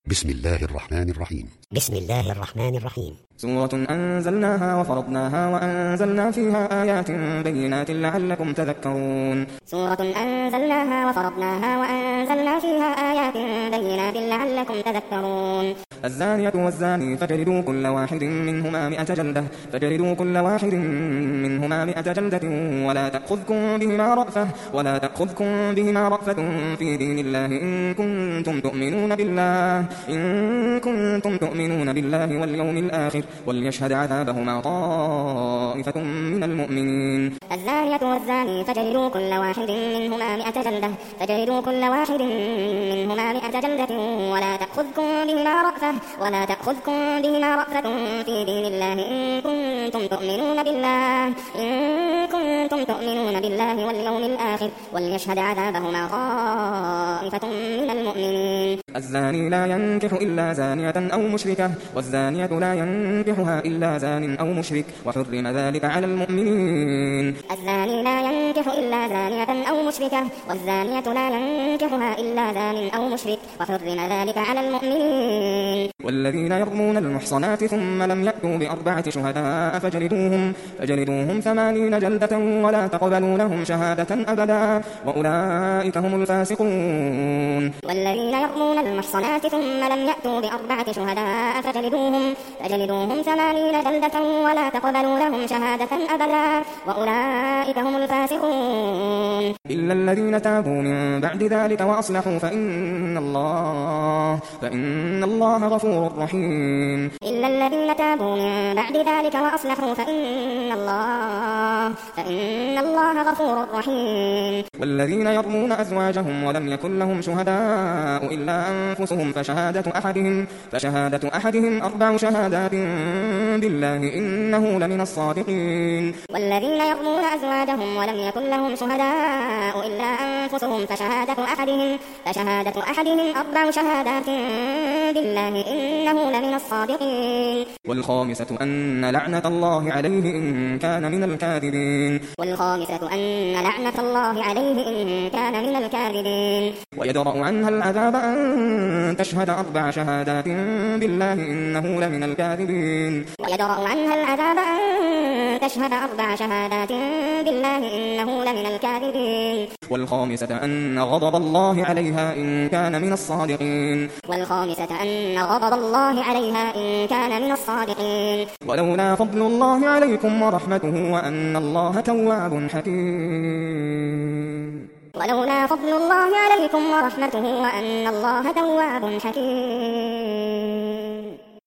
بسم الله الرحمن الرحيم. بسم الله الرحمن الرحيم. سورة أنزلناها وفرضناها وأنزلنا فيها آيات بينات لعلكم تذكرون. سورة أنزلناها وفرضناها وأنزلنا فيها آيات بينات لعلكم تذكرون. الزانية والزاني فاجلدوا كل واحد منهما 100 جلدة جلدة ولا تأخذكم بهما رأفة في دين الله إن كنتم تؤمنون بالله واليوم الآخر وليشهد عذابهما طائفة من المؤمنين. الزانية والزاني فاجلدوا كل واحد منهما 100 جلدة ولا تأخذكم بهما رأفة في دين الله إن كنتم تؤمنون بالله واليوم الآخر وليشهد عذابهما طائفة من المؤمنين. الزاني لا ينكح إلا زانية أو مشركة والزانية لا ينكحها إلا زان أو مشرك وحرم ذلك على المؤمنين. الزاني لا ينكح إلا زانية أو مشركة والزانية لا ينكحها إلا زان أو مشرك وحرم ذلك على المؤمنين. والذين يرمون المحصنات ثم لم يأتوا ب4 شهداء فجلدوهم 80 جلدة ولا تقبلوا لهم شهادة أبدا وأولئك هم الفاسقون. والذين يرمون المحصنات ثم لم يأتوا ب4 شهداء فجلدوهم 80 جلدة ولا تقبلوا لهم شهادة أبدا وأولئك هم الفاسقون. إلا الذين تابوا من بعد ذلك وأصلحوا فإن الله غفور رحيم. إلا الذين تابوا من بعد ذلك وأصلحوا فإن الله غفور رحيم. والذين يرمون أزواجهم ولم يكن لهم شهداء إلا أنفسهم فشهادة أحدهم 4 شهادات بالله إنه لمن الصادقين. والذين يرمون أزواجهم ولم يكن لهم شهداء إلا أنفسهم فشهادة أحدهم 4 شهادات بالله إنه لمن الصادقين. والخامسة أن لعنة الله عليه إن كان من الكاذبين. ويدرأ عنها العذاب أن تشهد 4 شهادات بالله إنه لمن الكاذبين. والخامسة أن غضب الله عليها إن كان من الصادقين. ولولا فضل الله عليكم ورحمته وأن الله تواب حكيم.